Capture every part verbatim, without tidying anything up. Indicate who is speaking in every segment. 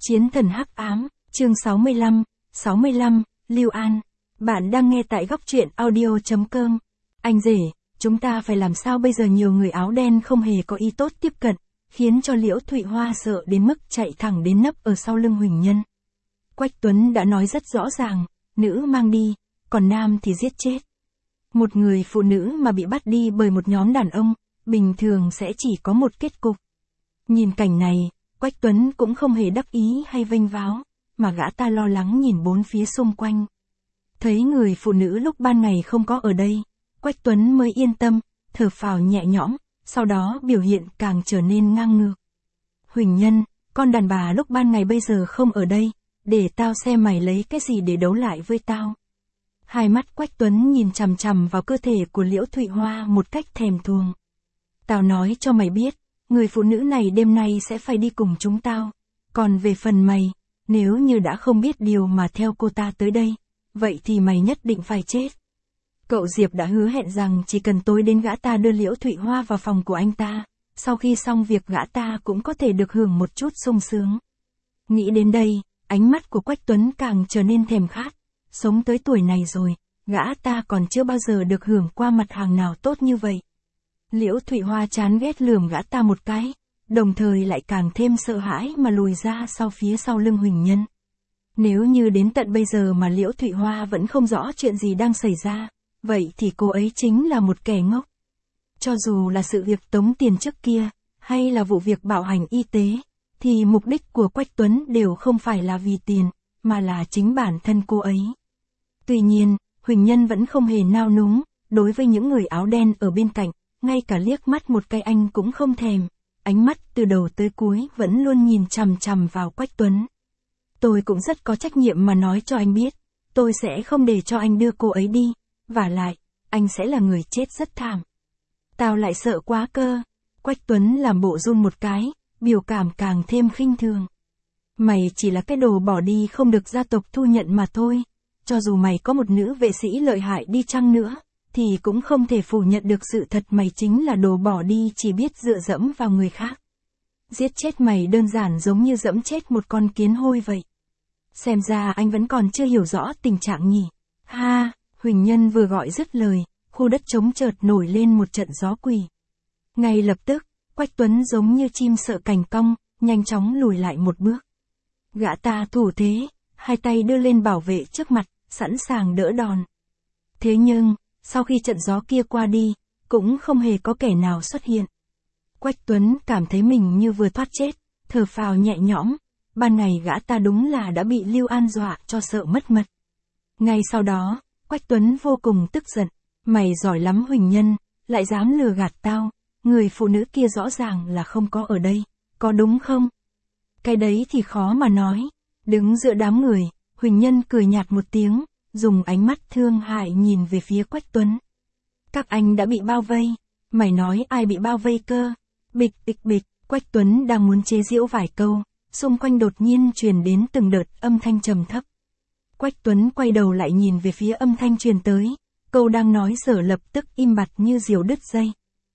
Speaker 1: Chiến thần hắc ám, chương sáu mươi lăm, sáu mươi lăm, Lưu An. Bạn đang nghe tại góc truyện audio chấm com. Anh rể, chúng ta phải làm sao bây giờ? Nhiều người áo đen không hề có ý tốt tiếp cận, khiến cho Liễu Thụy Hoa sợ đến mức chạy thẳng đến nấp ở sau lưng Huỳnh Nhân. Quách Tuấn đã nói rất rõ ràng, nữ mang đi, còn nam thì giết chết. Một người phụ nữ mà bị bắt đi bởi một nhóm đàn ông, bình thường sẽ chỉ có một kết cục. Nhìn cảnh này, Quách Tuấn cũng không hề đắc ý hay vênh váo, mà gã ta lo lắng nhìn bốn phía xung quanh. Thấy người phụ nữ lúc ban ngày không có ở đây, Quách Tuấn mới yên tâm, thở phào nhẹ nhõm, sau đó biểu hiện càng trở nên ngang ngược. Huỳnh Nhân, con đàn bà lúc ban ngày bây giờ không ở đây, để tao xem mày lấy cái gì để đấu lại với tao. Hai mắt Quách Tuấn nhìn chằm chằm vào cơ thể của Liễu Thụy Hoa một cách thèm thuồng. Tao nói cho mày biết, người phụ nữ này đêm nay sẽ phải đi cùng chúng tao. Còn về phần mày, nếu như đã không biết điều mà theo cô ta tới đây, vậy thì mày nhất định phải chết. Cậu Diệp đã hứa hẹn rằng chỉ cần tối đến gã ta đưa Liễu Thụy Hoa vào phòng của anh ta, sau khi xong việc gã ta cũng có thể được hưởng một chút sung sướng. Nghĩ đến đây, ánh mắt của Quách Tuấn càng trở nên thèm khát. Sống tới tuổi này rồi, gã ta còn chưa bao giờ được hưởng qua mặt hàng nào tốt như vậy. Liễu Thụy Hoa chán ghét lườm gã ta một cái, đồng thời lại càng thêm sợ hãi mà lùi ra sau phía sau lưng Huỳnh Nhân. Nếu như đến tận bây giờ mà Liễu Thụy Hoa vẫn không rõ chuyện gì đang xảy ra, vậy thì cô ấy chính là một kẻ ngốc. Cho dù là sự việc tống tiền trước kia, hay là vụ việc bạo hành y tế, thì mục đích của Quách Tuấn đều không phải là vì tiền, mà là chính bản thân cô ấy. Tuy nhiên, Huỳnh Nhân vẫn không hề nao núng, đối với những người áo đen ở bên cạnh, ngay cả liếc mắt một cái anh cũng không thèm, ánh mắt từ đầu tới cuối vẫn luôn nhìn chằm chằm vào Quách Tuấn. Tôi cũng rất có trách nhiệm mà nói cho anh biết, tôi sẽ không để cho anh đưa cô ấy đi, vả lại, anh sẽ là người chết rất thảm. Tao lại sợ quá cơ. Quách Tuấn làm bộ run một cái, biểu cảm càng thêm khinh thường. Mày chỉ là cái đồ bỏ đi không được gia tộc thu nhận mà thôi, cho dù mày có một nữ vệ sĩ lợi hại đi chăng nữa, thì cũng không thể phủ nhận được sự thật mày chính là đồ bỏ đi chỉ biết dựa dẫm vào người khác. Giết chết mày đơn giản giống như dẫm chết một con kiến hôi vậy. Xem ra anh vẫn còn chưa hiểu rõ tình trạng nhỉ. Ha, Huỳnh Nhân vừa gọi dứt lời, khu đất trống chợt nổi lên một trận gió quỷ. Ngay lập tức, Quách Tuấn giống như chim sợ cành cong, nhanh chóng lùi lại một bước. Gã ta thủ thế, hai tay đưa lên bảo vệ trước mặt, sẵn sàng đỡ đòn. Thế nhưng, sau khi trận gió kia qua đi, cũng không hề có kẻ nào xuất hiện. Quách Tuấn cảm thấy mình như vừa thoát chết, thở phào nhẹ nhõm, ban ngày gã ta đúng là đã bị Lưu An dọa cho sợ mất mật. Ngay sau đó, Quách Tuấn vô cùng tức giận, mày giỏi lắm Huỳnh Nhân, lại dám lừa gạt tao, người phụ nữ kia rõ ràng là không có ở đây, có đúng không? Cái đấy thì khó mà nói. Đứng giữa đám người, Huỳnh Nhân cười nhạt một tiếng, dùng ánh mắt thương hại nhìn về phía Quách Tuấn. Các anh đã bị bao vây, mày nói ai bị bao vây cơ? Bịch bịch bịch, Quách Tuấn đang muốn chế giễu vài câu, xung quanh đột nhiên truyền đến từng đợt âm thanh trầm thấp. Quách Tuấn quay đầu lại nhìn về phía âm thanh truyền tới, câu đang nói dở lập tức im bặt như diều đứt dây.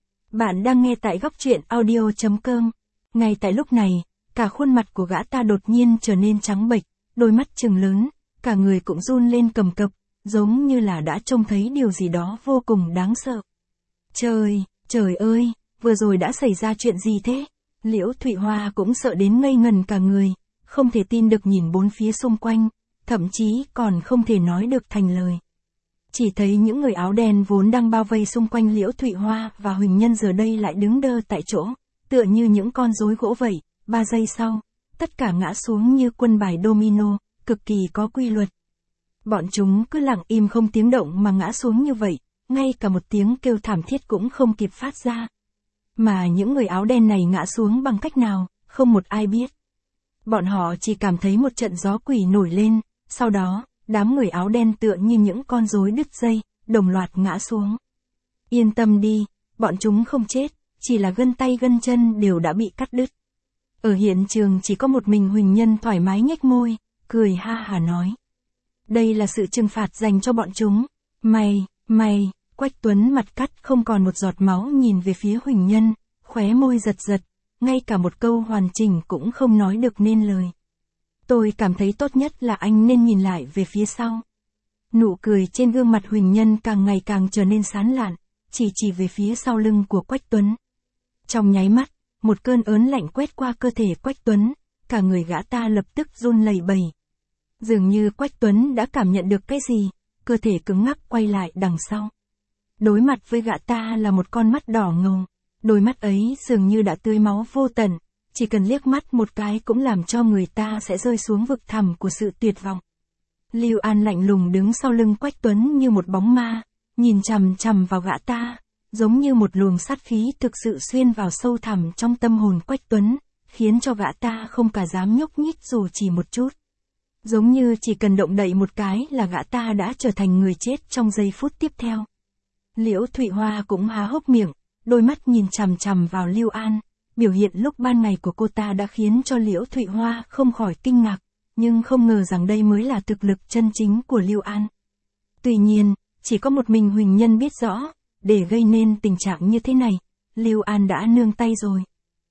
Speaker 1: Bạn đang nghe tại góc truyện audio chấm com. Ngay tại lúc này, cả khuôn mặt của gã ta đột nhiên trở nên trắng bệch, đôi mắt trừng lớn, cả người cũng run lên cầm cập, giống như là đã trông thấy điều gì đó vô cùng đáng sợ. Trời, trời ơi, vừa rồi đã xảy ra chuyện gì thế? Liễu Thụy Hoa cũng sợ đến ngây ngần cả người, không thể tin được nhìn bốn phía xung quanh, thậm chí còn không thể nói được thành lời. Chỉ thấy những người áo đen vốn đang bao vây xung quanh Liễu Thụy Hoa và Huỳnh Nhân giờ đây lại đứng đơ tại chỗ, tựa như những con rối gỗ vậy. Ba giây sau, tất cả ngã xuống như quân bài domino, cực kỳ có quy luật. Bọn chúng cứ lặng im không tiếng động mà ngã xuống như vậy, ngay cả một tiếng kêu thảm thiết cũng không kịp phát ra. Mà những người áo đen này ngã xuống bằng cách nào, không một ai biết. Bọn họ chỉ cảm thấy một trận gió quỷ nổi lên, sau đó, đám người áo đen tựa như những con rối đứt dây, đồng loạt ngã xuống. Yên tâm đi, bọn chúng không chết, chỉ là gân tay gân chân đều đã bị cắt đứt. Ở hiện trường chỉ có một mình Huỳnh Nhân thoải mái nhếch môi, cười ha hả nói. Đây là sự trừng phạt dành cho bọn chúng. Mày, mày, Quách Tuấn mặt cắt không còn một giọt máu nhìn về phía Huỳnh Nhân, khóe môi giật giật, ngay cả một câu hoàn chỉnh cũng không nói được nên lời. Tôi cảm thấy tốt nhất là anh nên nhìn lại về phía sau. Nụ cười trên gương mặt Huỳnh Nhân càng ngày càng trở nên sán lạn, chỉ chỉ về phía sau lưng của Quách Tuấn. Trong nháy mắt, một cơn ớn lạnh quét qua cơ thể Quách Tuấn, cả người gã ta lập tức run lẩy bẩy. Dường như Quách Tuấn đã cảm nhận được cái gì, cơ thể cứng ngắc quay lại đằng sau. Đối mặt với gã ta là một con mắt đỏ ngầu, đôi mắt ấy dường như đã tưới máu vô tận, chỉ cần liếc mắt một cái cũng làm cho người ta sẽ rơi xuống vực thẳm của sự tuyệt vọng. Lưu An lạnh lùng đứng sau lưng Quách Tuấn như một bóng ma, nhìn chằm chằm vào gã ta, giống như một luồng sát khí thực sự xuyên vào sâu thẳm trong tâm hồn Quách Tuấn, khiến cho gã ta không cả dám nhúc nhích dù chỉ một chút. Giống như chỉ cần động đậy một cái là gã ta đã trở thành người chết trong giây phút tiếp theo. Liễu Thụy Hoa cũng há hốc miệng, đôi mắt nhìn chằm chằm vào Lưu An, biểu hiện lúc ban ngày của cô ta đã khiến cho Liễu Thụy Hoa không khỏi kinh ngạc, nhưng không ngờ rằng đây mới là thực lực chân chính của Lưu An. Tuy nhiên, chỉ có một mình Huỳnh Nhân biết rõ, để gây nên tình trạng như thế này, Lưu An đã nương tay rồi.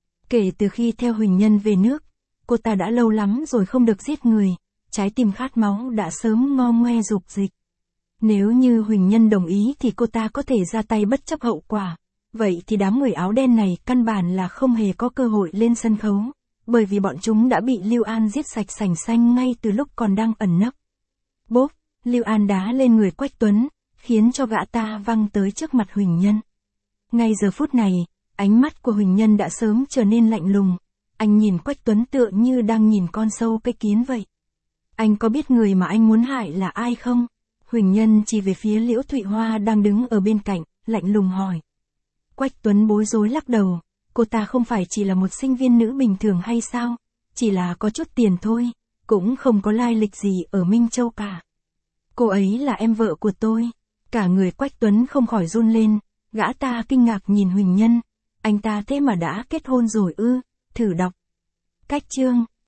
Speaker 1: Kể từ khi theo Huỳnh Nhân về nước, cô ta đã lâu lắm rồi không được giết người, trái tim khát máu đã sớm ngo ngoe dục dịch. Nếu như Huỳnh Nhân đồng ý thì cô ta có thể ra tay bất chấp hậu quả, vậy thì đám người áo đen này căn bản là không hề có cơ hội lên sân khấu, bởi vì bọn chúng đã bị Lưu An giết sạch sành xanh ngay từ lúc còn đang ẩn nấp. Bốp, Lưu An đá lên người Quách Tuấn, khiến cho gã ta văng tới trước mặt Huỳnh Nhân. Ngay giờ phút này, ánh mắt của Huỳnh Nhân đã sớm trở nên lạnh lùng, anh nhìn Quách Tuấn tựa như đang nhìn con sâu cái kiến vậy. Anh có biết người mà anh muốn hại là ai không? Huỳnh Nhân chỉ về phía Liễu Thụy Hoa đang đứng ở bên cạnh, lạnh lùng hỏi. Quách Tuấn bối rối lắc đầu, cô ta không phải chỉ là một sinh viên nữ bình thường hay sao? Chỉ là có chút tiền thôi, cũng không có lai lịch gì ở Minh Châu cả. Cô ấy là em vợ của tôi. Cả người Quách Tuấn không khỏi run lên, gã ta kinh ngạc nhìn Huỳnh Nhân. Anh ta thế mà đã kết hôn rồi ư? Thử đọc. Cách chương.